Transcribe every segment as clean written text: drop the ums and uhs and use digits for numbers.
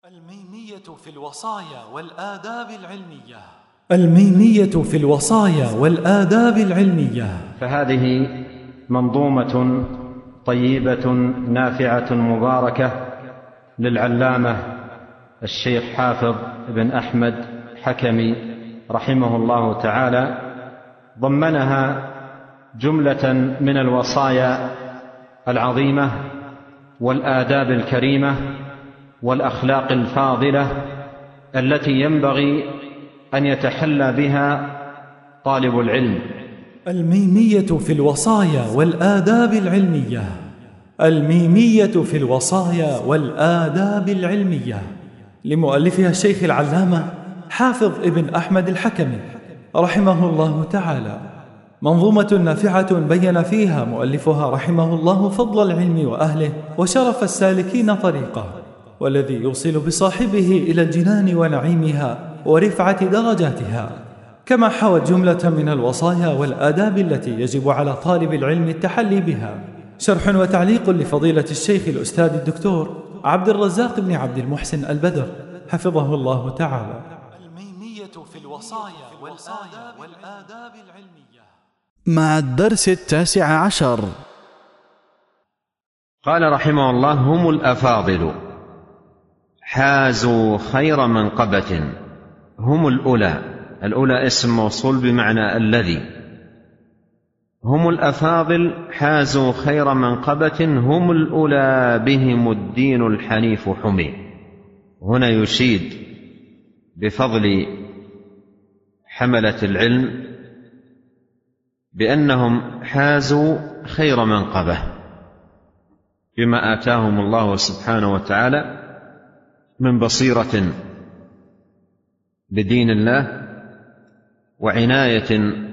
الميمية في الوصايا والآداب العلمية. الميمية في الوصايا والآداب العلمية. فهذه منظومة طيبة نافعة مباركة للعلامة الشيخ حافظ بن أحمد حكمي رحمه الله تعالى، ضمنها جملة من الوصايا العظيمة والآداب الكريمة والأخلاق الفاضلة التي ينبغي أن يتحلى بها طالب العلم. الميمية في الوصايا والآداب العلمية. الميمية في الوصايا والآداب العلمية لمؤلفها الشيخ العلامة حافظ ابن أحمد الحكمي رحمه الله تعالى، منظومة نافعة بين فيها مؤلفها رحمه الله فضل العلم وأهله وشرف السالكين طريقه، والذي يوصل بصاحبه إلى الجنان ونعيمها ورفعة درجاتها، كما حوت جملة من الوصايا والآداب التي يجب على طالب العلم التحلي بها. شرح وتعليق لفضيلة الشيخ الأستاذ الدكتور عبد الرزاق بن عبد المحسن البدر حفظه الله تعالى. الميمية في الوصايا والآداب العلمية مع الدرس 19. قال رحمه الله: هم الأفاضل حازوا خير منقبة. هم الأولى اسم موصول بمعنى الذي. هم الأفاضل حازوا خير منقبة، هم الأولى بهم الدين الحنيف حمي. هنا يشيد بفضل حملة العلم بأنهم حازوا خير منقبة بما آتاهم الله سبحانه وتعالى من بصيرة بدين الله وعناية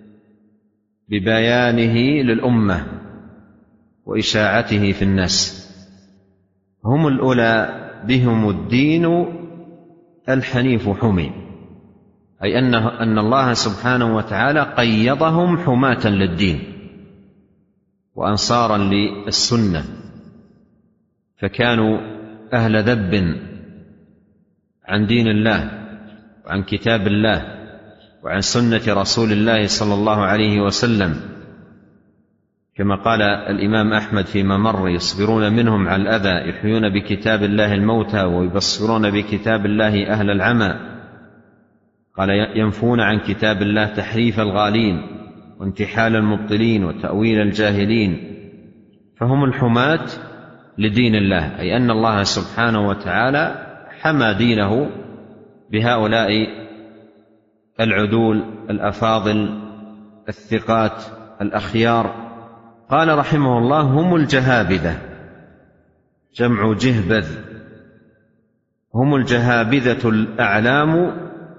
ببيانه للأمة وإشاعته في الناس. هم الأولى بهم الدين الحنيف حمي، أي أن الله سبحانه وتعالى قيضهم حماة للدين وأنصارا للسنة، فكانوا أهل ذب عن دين الله وعن كتاب الله وعن سنة رسول الله صلى الله عليه وسلم، كما قال الإمام أحمد فيما مر: يصبرون منهم على الأذى، يحيون بكتاب الله الموتى ويبصرون بكتاب الله أهل العمى. قال: ينفون عن كتاب الله تحريف الغالين وانتحال المبطلين وتأويل الجاهلين. فهم الحماة لدين الله، أي أن الله سبحانه وتعالى حمى دينه بهؤلاء العدول الأفاضل الثقات الأخيار. قال رحمه الله: هم الجهابذة، جمع جهبذ. هم الجهابذة الأعلام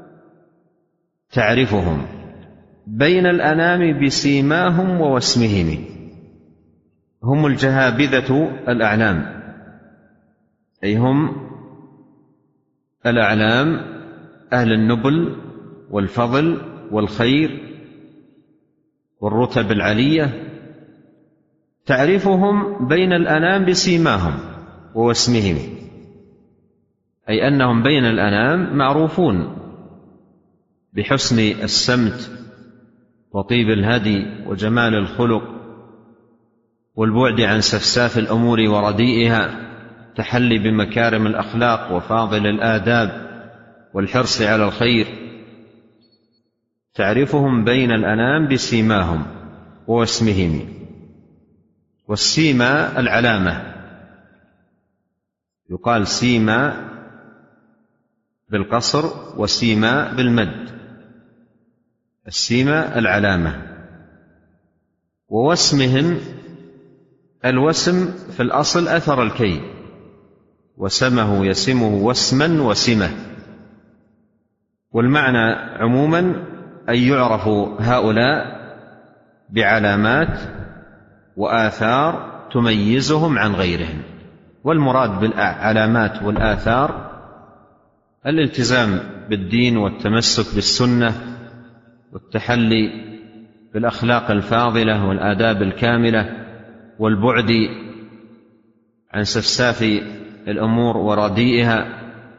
تعرفهم بين الأنام بسيماهم ووسمهم. هم الجهابذة الأعلام، أي هم الأعلام أهل النبل والفضل والخير والرتب العلية، تعرفهم بين الأنام بسيماهم ووسمهم، أي أنهم بين الأنام معروفون بحسن السمت وطيب الهدي وجمال الخلق والبعد عن سفساف الأمور ورديئها، تحلي بمكارم الأخلاق وفاضل الآداب والحرص على الخير. تعرفهم بين الأنام بسيماهم واسمهم. والسيما العلامة، يقال سيما بالقصر وسيما بالمد. السيما العلامة. ووسمهم، الوسم في الأصل أثر الكي، وسمه يسمه وسما وسمة. والمعنى عموما أن يعرف هؤلاء بعلامات وآثار تميزهم عن غيرهم. والمراد بالعلامات والآثار الالتزام بالدين والتمسك بالسنة والتحلي بالأخلاق الفاضلة والآداب الكاملة والبعد عن سفساف الأمور ورديئها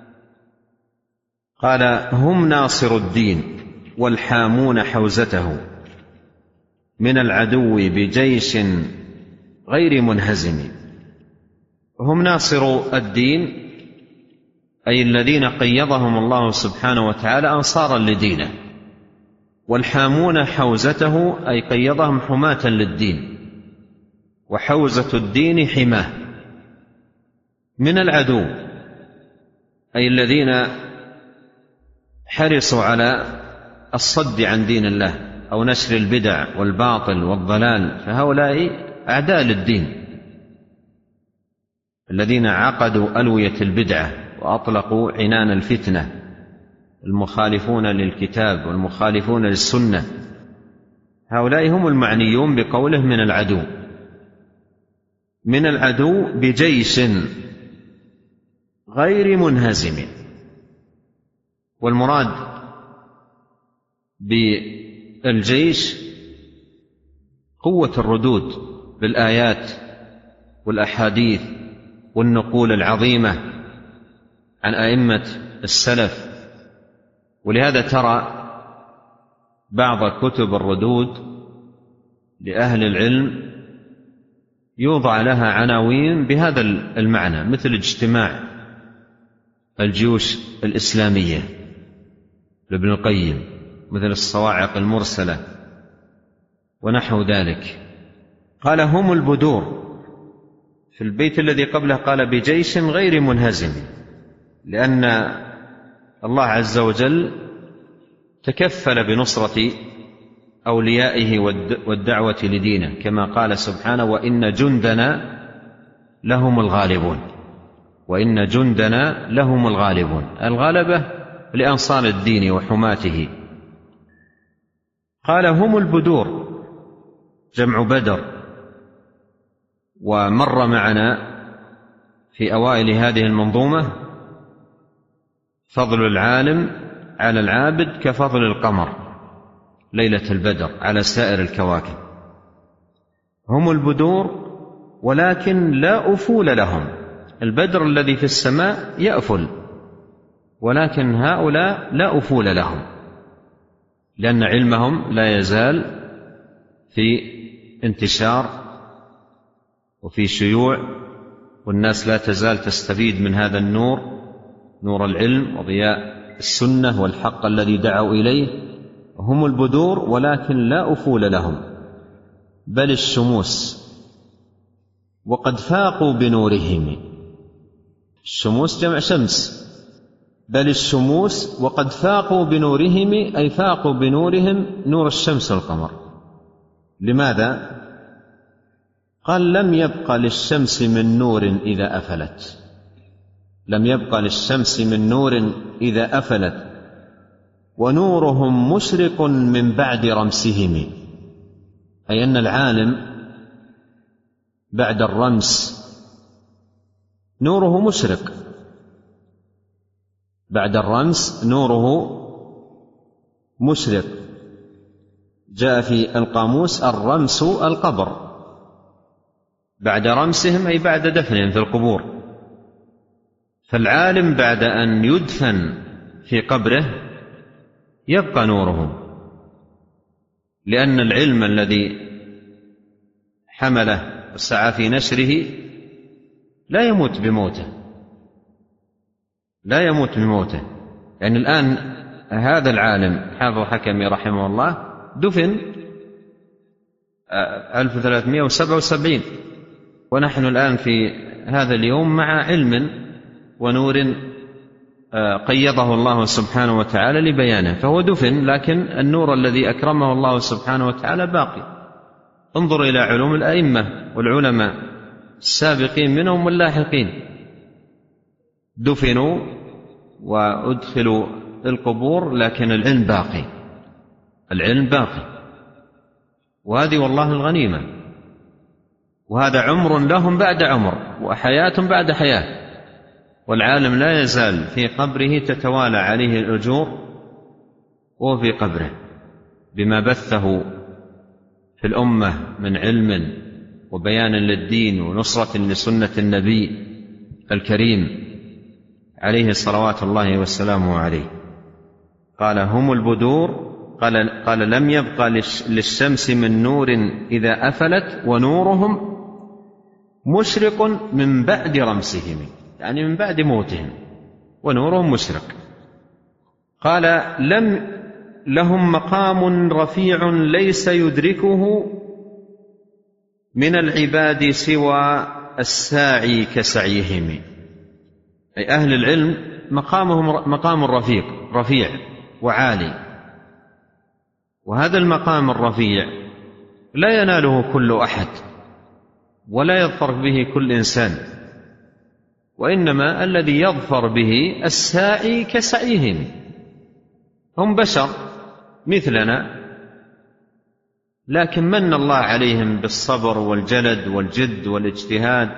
قال: هم ناصر الدين والحامون حوزته من العدو بجيش غير منهزم. هم ناصر الدين أي الذين قيضهم الله سبحانه وتعالى أنصارا لدينه، والحامون حوزته أي قيضهم حماة للدين، وحوزة الدين حماه. من العدو أي الذين حرصوا على الصد عن دين الله أو نشر البدع والباطل والضلال، فهؤلاء أعداء للدين الذين عقدوا ألوية البدعة وأطلقوا عنان الفتنة، المخالفون للكتاب والمخالفون للسنة، هؤلاء هم المعنيون بقوله من العدو. من العدو بجيش غير منهزم، والمراد بالجيش قوة الردود بالآيات والأحاديث والنقول العظيمة عن أئمة السلف. ولهذا ترى بعض كتب الردود لأهل العلم يوضع لها عناوين بهذا المعنى، مثل اجتماع الجيوش الإسلامية لابن القيم، مثل الصواعق المرسلة ونحو ذلك. قال: هم البدور. في البيت الذي قبله قال: بجيش غير منهزم، لأن الله عز وجل تكفل بنصرة أوليائه والدعوة لدينه، كما قال سبحانه: وإن جندنا لهم الغالبون. وإن جندنا لهم الغالبون، الغلبة لأنصار الدين وحماته. قال: هم البدور، جمع بدر. ومر معنا في أوائل هذه المنظومة: فضل العالم على العابد كفضل القمر ليلة البدر على سائر الكواكب. هم البدور ولكن لا أفول لهم. البدر الذي في السماء يأفل، ولكن هؤلاء لا أفول لهم، لأن علمهم لا يزال في انتشار وفي شيوع، والناس لا تزال تستفيد من هذا النور، نور العلم وضياء السنة والحق الذي دعوا إليه. هم البدور ولكن لا أفول لهم، بل الشموس، وقد فاقوا بنورهم. الشموس جمع شمس. بل الشموس وقد فاقوا بنورهم، أي فاقوا بنورهم نور الشمس والقمر. لماذا؟ قال: لم يبق للشمس من نور إذا أفلت. لم يبق للشمس من نور إذا أفلت، ونورهم مشرق من بعد رمسهم. أي أن العالم بعد الرمس نوره مشرق، بعد الرمس نوره مشرق. جاء في القاموس: الرمس القبر، بعد رمسهم أي بعد دفنهم في القبور. فالعالم بعد أن يدفن في قبره يبقى نوره، لأن العلم الذي حمله وسعى في نشره لا يموت بموته، لا يموت بموته. يعني الآن هذا العالم حافظ حكمي رحمه الله دفن 1377، ونحن الآن في هذا اليوم مع علم ونور قيضه الله سبحانه وتعالى لبيانه، فهو دفن، لكن النور الذي أكرمه الله سبحانه وتعالى باقي. انظر إلى علوم الأئمة والعلماء السابقين منهم واللاحقين، دفنوا وأدخلوا القبور، لكن العلم باقي، العلم باقي. وهذه والله الغنيمة، وهذا عمر لهم بعد عمر، وحياة بعد حياة. والعالم لا يزال في قبره تتوالى عليه الأجور وهو في قبره، بما بثه في الأمة من علم وبيان للدين ونصرة لسنة النبي الكريم عليه صلوات الله وسلامه عليه. قال هم البدور. قال لم يبقى للشمس من نور إذا أفلت ونورهم مشرق من بعد رمسهم، يعني من بعد موتهم ونورهم مشرق. قال لهم مقام رفيع ليس يدركه من العباد سوى الساعي كسعيهم، أي أهل العلم مقامهم مقام رفيع وعالي، وهذا المقام الرفيع لا يناله كل أحد ولا يظفر به كل إنسان، وإنما الذي يظفر به الساعي كسعيهم. هم بشر مثلنا، لكن من الله عليهم بالصبر والجلد والجد والاجتهاد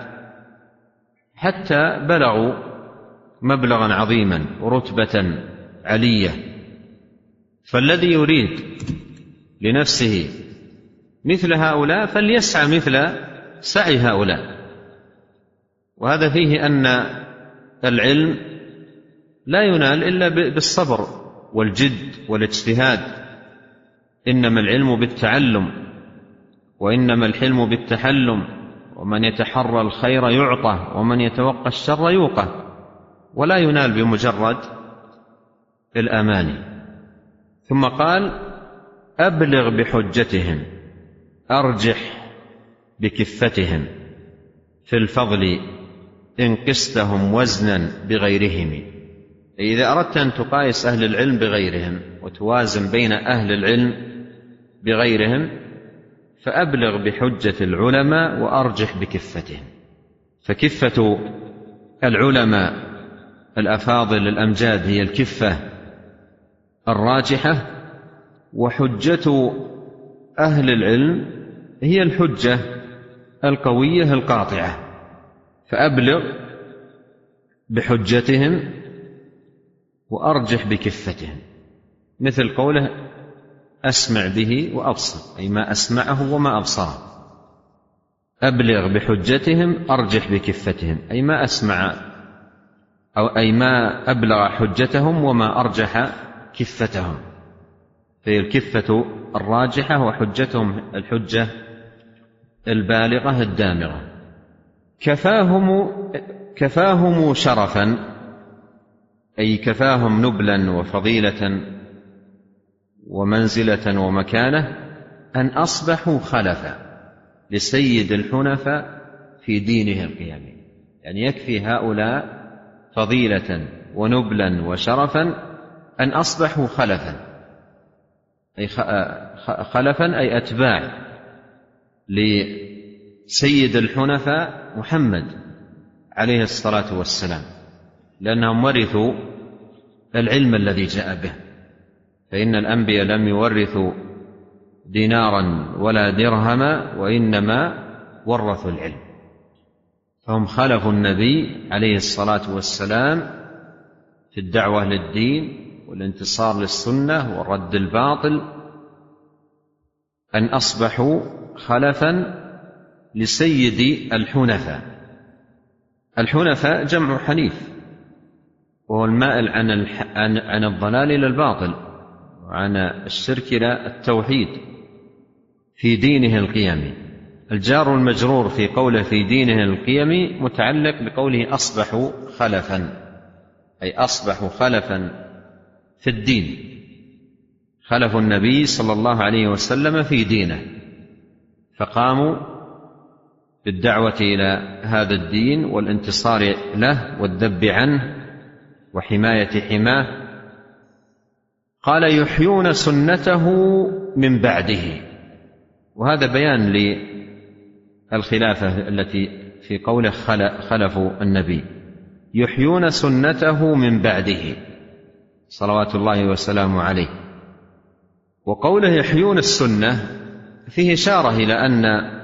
حتى بلغوا مبلغا عظيما ورتبة علية. فالذي يريد لنفسه مثل هؤلاء فليسعى مثل سعي هؤلاء. وهذا فيه أن العلم لا ينال إلا بالصبر والجد والاجتهاد، إنما العلم بالتعلم وإنما الحلم بالتحلم، ومن يتحرى الخير يعطى ومن يتوقى الشر يوقى، ولا ينال بمجرد الأماني. ثم قال أبلغ بحجتهم أرجح بكفتهم في الفضل إن قستهم وزنا بغيرهم. إذا أردت أن تقايس أهل العلم بغيرهم وتوازن بين أهل العلم بغيرهم فأبلغ بحجة العلماء وأرجح بكفتهم. فكفة العلماء الأفاضل الأمجاد هي الكفة الراجحة، وحجة أهل العلم هي الحجة القوية القاطعة. فأبلغ بحجتهم وأرجح بكفتهم، مثل قوله أسمع به وأبصر، أي ما أسمعه وما أبصره. أبلغ بحجتهم أرجح بكفتهم، أي ما أسمع أي ما أبلغ حجتهم وما أرجح كفتهم، فهي الكفة الراجحة وحجتهم الحجة البالغة الدامغة. كفاهم شرفا، أي كفاهم نبلا وفضيلة ومنزلة ومكانة أن أصبحوا خلفا لسيد الحنفاء في دينه القيام. يعني يكفي هؤلاء فضيلة ونبلا وشرفا أن أصبحوا خلفا، أي خلفا أي أتباع لسيد الحنفاء محمد عليه الصلاة والسلام، لأنهم ورثوا العلم الذي جاء به. فإن الأنبياء لم يورثوا دينارا ولا درهما، وإنما ورثوا العلم. فهم خلفوا النبي عليه الصلاة والسلام في الدعوة للدين والانتصار للسنة والرد الباطل، أن أصبحوا خلفا لسيد الحنفاء. الحنفاء جمع حنيف، وهو المائل عن الضلال إلى الباطل وعن الشرك إلى التوحيد في دينه القيمي. الجار المجرور في قوله في دينه القيمي متعلق بقوله أصبحوا خلفا، أي أصبحوا خلفا في الدين، خلفوا النبي صلى الله عليه وسلم في دينه، فقاموا بالدعوة إلى هذا الدين والانتصار له والذب عنه وحماية حماه. قال يحيون سنته من بعده، وهذا بيان للخلافة التي في قوله خلفوا النبي، يحيون سنته من بعده صلوات الله وسلامه عليه. وقوله يحيون السنة فيه إشارة إلى أن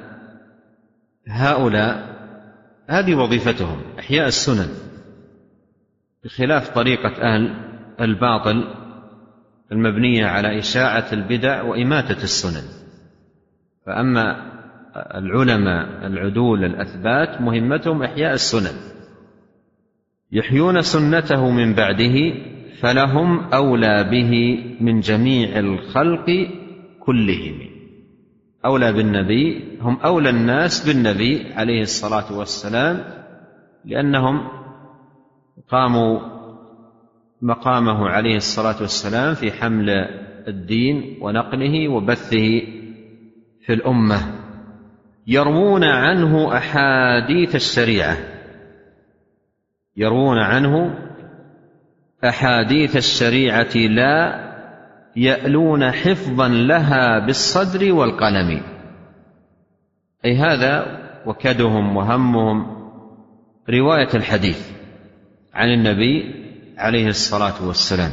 هؤلاء هذه وظيفتهم إحياء السنن، بخلاف طريقة أهل الباطل المبنية على إشاعة البدع وإماتة السنن. فأما العلماء العدول الأثبات مهمتهم إحياء السنن. يحيون سنته من بعده فلهم أولى به من جميع الخلق كلهم. أولى بالنبي، هم أولى الناس بالنبي عليه الصلاة والسلام، لأنهم قاموا مقامه عليه الصلاة والسلام في حمل الدين ونقله وبثه في الأمة. يروون عنه أحاديث الشريعة، يروون عنه أحاديث الشريعة لا يألون حفظا لها بالصدر والقلم. أي هذا وكدهم وهمهم رواية الحديث عن النبي عليه الصلاة والسلام.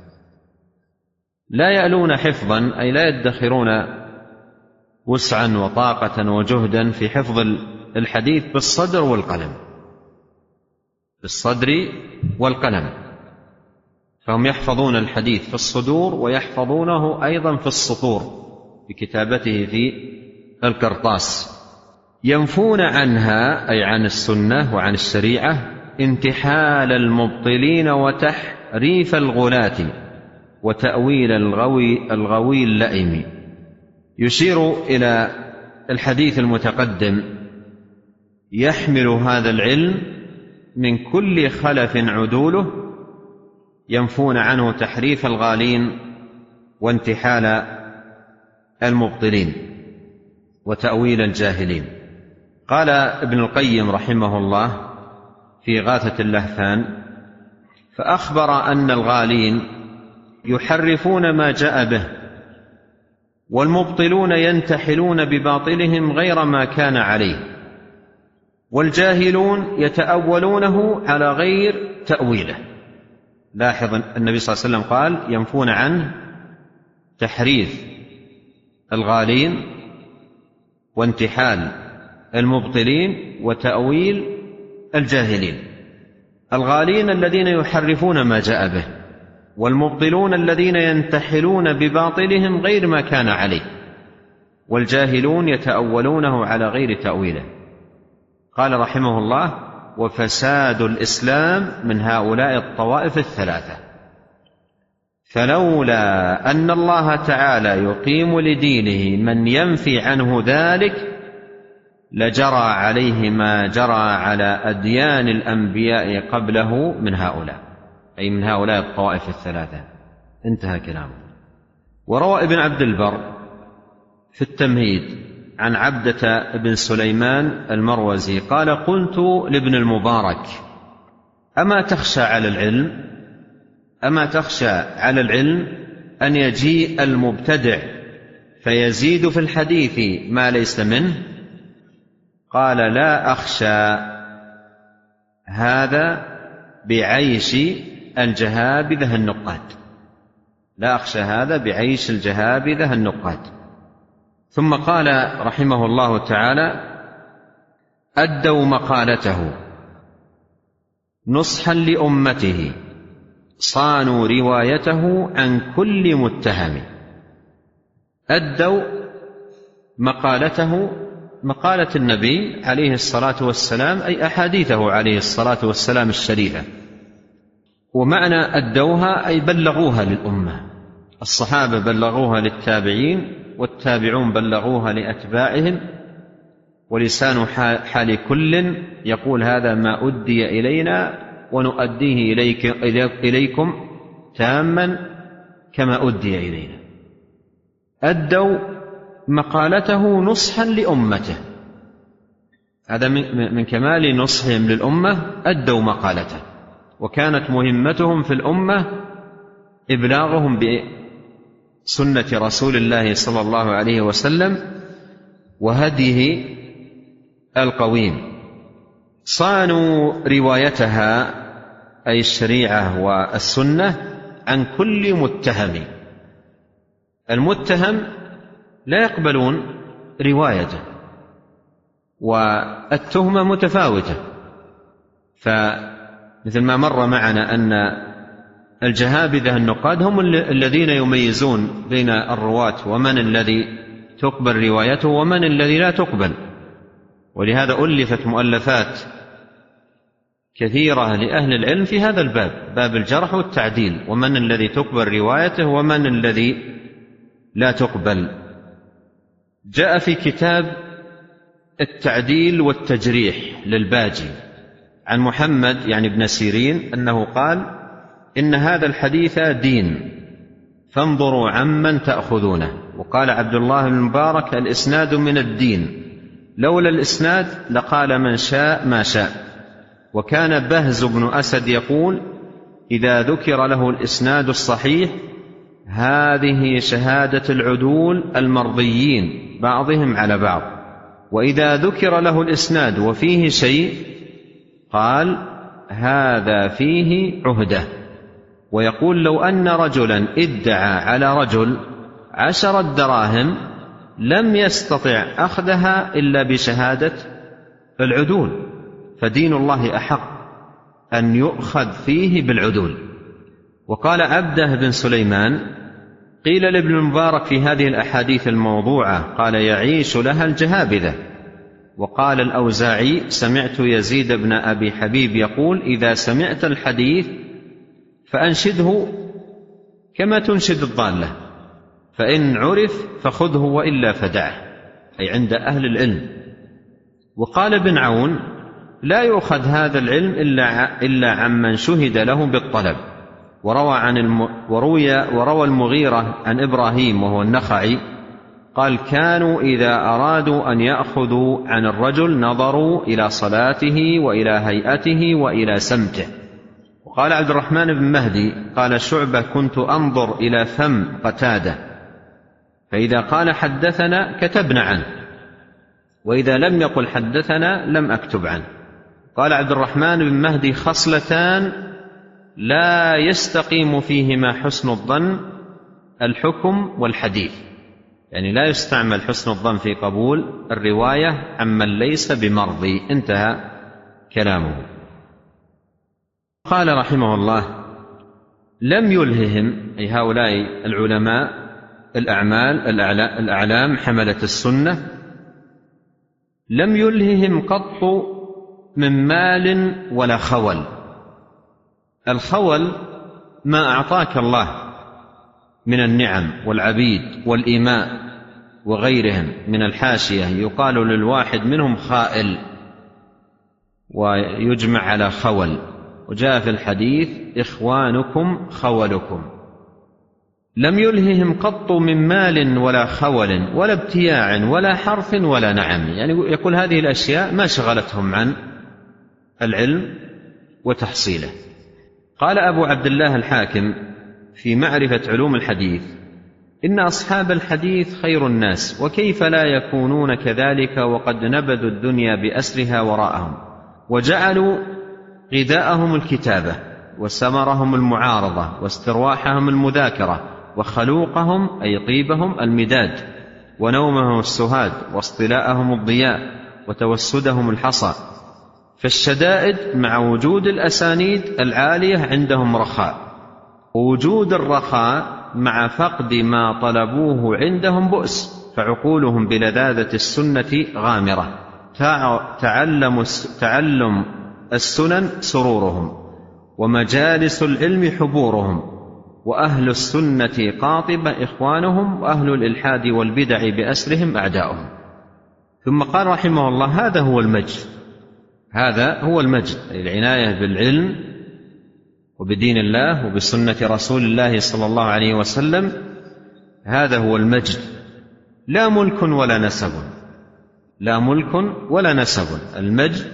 لا يألون حفظا أي لا يدخرون وسعا وطاقة وجهدا في حفظ الحديث بالصدر والقلم، بالصدر والقلم، فهم يحفظون الحديث في الصدور ويحفظونه أيضا في السطور بكتابته في القرطاس. ينفون عنها أي عن السنة وعن الشريعة انتحال المبطلين وتحريف الغلاة وتأويل الغوي اللئيم. يشير إلى الحديث المتقدم: يحمل هذا العلم من كل خلف عدوله، ينفون عنه تحريف الغالين وانتحال المبطلين وتأويل الجاهلين. قال ابن القيم رحمه الله في غاثة اللهفان: فأخبر أن الغالين يحرفون ما جاء به، والمبطلون ينتحلون بباطلهم غير ما كان عليه، والجاهلون يتأولونه على غير تأويله. لاحظ النبي صلى الله عليه وسلم قال: ينفون عنه تحريف الغالين وانتحال المبطلين وتأويل الجاهلين. الغالين الذين يحرفون ما جاء به، والمبطلون الذين ينتحلون بباطلهم غير ما كان عليه، والجاهلون يتأولونه على غير تأويله. قال رحمه الله: وفساد الإسلام من هؤلاء الطوائف الثلاثة. فلولا أن الله تعالى يقيم لدينه من ينفي عنه ذلك لجرى عليه ما جرى على أديان الأنبياء قبله من هؤلاء، أي من هؤلاء الطوائف الثلاثة. انتهى كلامه. وروى ابن عبد البر في التمهيد عن عبدة بن سليمان المروزي قال: قلت لابن المبارك: أما تخشى على العلم أن يجيء المبتدع فيزيد في الحديث ما ليس منه؟ قال: لا أخشى هذا بعيش الجهابذة النقاد، لا أخشى هذا بعيش الجهابذة النقاد. ثم قال رحمه الله تعالى: أدوا مقالته نصحا لأمته، صانوا روايته عن كل متهم. أدوا مقالته، مقالة النبي عليه الصلاة والسلام أي أحاديثه عليه الصلاة والسلام الشريفة. ومعنى أدوها أي بلغوها للأمة، الصحابة بلغوها للتابعين، والتابعون بلغوها لأتباعهم، ولسان حال كل يقول: هذا ما أدي إلينا ونؤديه إليكم تاما كما أدي إلينا. أدوا مقالته نصحا لأمته، هذا من كمال نصحهم للأمة. أدوا مقالته، وكانت مهمتهم في الأمة إبلاغهم بسنة رسول الله صلى الله عليه وسلم وهديه القويم. صانوا روايتها أي الشريعة والسنة عن كل متهم. المتهم لا يقبلون روايته، والتهمة متفاوتة. فمثل ما مر معنا أن الجهابذة النقاد هم الذين يميزون بين الرواة ومن الذي تقبل روايته ومن الذي لا تقبل، ولهذا ألفت مؤلفات كثيرة لأهل العلم في هذا الباب، باب الجرح والتعديل، ومن الذي تقبل روايته ومن الذي لا تقبل. جاء في كتاب التعديل والتجريح للباجي عن محمد يعني ابن سيرين أنه قال: إن هذا الحديث دين فانظروا عمن تأخذونه. وقال عبد الله بن مبارك: الإسناد من الدين، لولا الإسناد لقال من شاء ما شاء. وكان بهز بن أسد يقول: إذا ذكر له الإسناد الصحيح هذه شهادة العدول المرضيين بعضهم على بعض، وإذا ذكر له الإسناد وفيه شيء قال: هذا فيه عهدة. ويقول: لو أن رجلا ادعى على رجل 10 دراهم لم يستطع أخذها إلا بشهادة العدول، فدين الله أحق أن يؤخذ فيه بالعدول. وقال عبده بن سليمان: قيل لابن المبارك في هذه الأحاديث الموضوعة قال: يعيش لها الجهابذة. وقال الأوزاعي: سمعت يزيد بن أبي حبيب يقول: إذا سمعت الحديث فأنشده كما تنشد الضالة، فإن عرف فخذه وإلا فدعه، أي عند أهل العلم. وقال ابن عون: لا يؤخذ هذا العلم إلا عمن شهد له بالطلب. وروى المغيرة عن إبراهيم وهو النخعي قال: كانوا إذا أرادوا أن يأخذوا عن الرجل نظروا إلى صلاته وإلى هيئته وإلى سمته. وقال عبد الرحمن بن مهدي قال شعبة: كنت أنظر إلى فم قتادة، فإذا قال حدثنا كتبنا عنه، وإذا لم يقل حدثنا لم أكتب عنه. قال عبد الرحمن بن مهدي: خصلتان لا يستقيم فيهما حسن الظن: الحكم والحديث، يعني لا يستعمل حسن الظن في قبول الرواية عمن ليس بمرضي. انتهى كلامه. قال رحمه الله: لم يلههم، أي هؤلاء العلماء الأعلام حملة السنة، لم يلههم قط من مال ولا خول. الخول ما أعطاك الله من النعم والعبيد والإماء وغيرهم من الحاشية، يقال للواحد منهم خائل ويجمع على خول. وجاء في الحديث: إخوانكم خولكم. لم يلههم قط من مال ولا خول ولا ابتياع ولا حرث ولا نعم، يعني يقول هذه الأشياء ما شغلتهم عن العلم وتحصيله. قال أبو عبد الله الحاكم في معرفة علوم الحديث: إن أصحاب الحديث خير الناس، وكيف لا يكونون كذلك وقد نبذوا الدنيا بأسرها وراءهم، وجعلوا غذاءهم الكتابة، وسمرهم المعارضة، واسترواحهم المذاكرة، وخلوقهم أي طيبهم المداد، ونومهم السهاد، واصطلاءهم الضياء، وتوسدهم الحصى. فالشدائد مع وجود الأسانيد العالية عندهم رخاء، ووجود الرخاء مع فقد ما طلبوه عندهم بؤس، فعقولهم بلذاذة السنة غامرة، تعلم السنن سرورهم، ومجالس العلم حبورهم، وأهل السنة قاطبة إخوانهم، وأهل الإلحاد والبدع بأسرهم أعداؤهم. ثم قال رحمه الله: هذا هو المجد، هذا هو المجد، العناية بالعلم وبدين الله وبسنة رسول الله صلى الله عليه وسلم، هذا هو المجد، لا ملك ولا نسب، لا ملك ولا نسب. المجد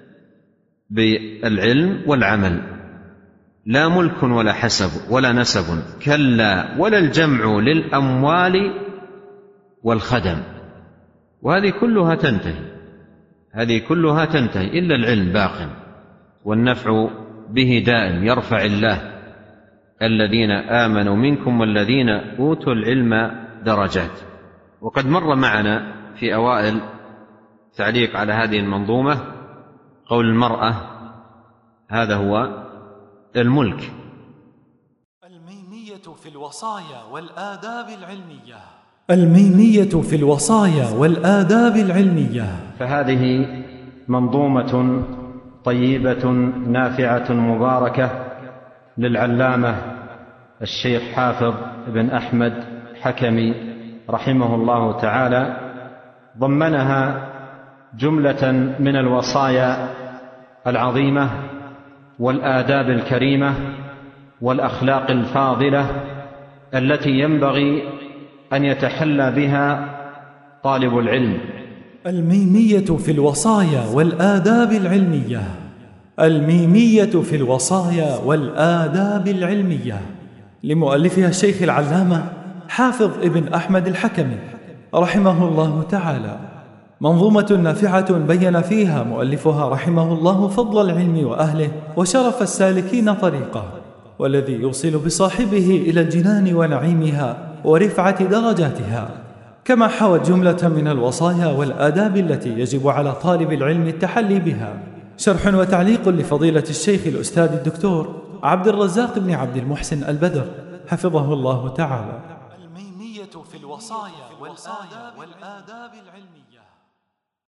بالعلم والعمل، لا ملك ولا حسب ولا نسب، كلا ولا الجمع للأموال والخدم. وهذه كلها تنتهي، هذه كلها تنتهي إلا العلم باق، والنفع به دائم، يرفع الله الذين آمنوا منكم والذين أوتوا العلم درجات. وقد مر معنا في أوائل تعليق على هذه المنظومة قول المرأة: هذا هو الملك. الميمية في الوصايا والآداب العلمية. الميمية في الوصايا والآداب العلمية. فهذه منظومة طيبة نافعة مباركة للعلامة الشيخ حافظ بن أحمد حكمي رحمه الله تعالى، ضمنها جملة من الوصايا العظيمة والآداب الكريمة والأخلاق الفاضلة التي ينبغي أن يتحلى بها طالب العلم. الميمية في الوصايا والآداب العلمية. الميمية في الوصايا والآداب العلمية لمؤلفها الشيخ العلامة حافظ ابن أحمد الحكمي رحمه الله تعالى، منظومة نافعة بين فيها مؤلفها رحمه الله فضل العلم وأهله وشرف السالكين طريقه، والذي يوصل بصاحبه إلى الجنان ونعيمها ورفعة درجاتها، كما حوت جملة من الوصايا والآداب التي يجب على طالب العلم التحلي بها. شرح وتعليق لفضيلة الشيخ الأستاذ الدكتور عبد الرزاق بن عبد المحسن البدر حفظه الله تعالى. الميمية في الوصايا والآداب العلمية.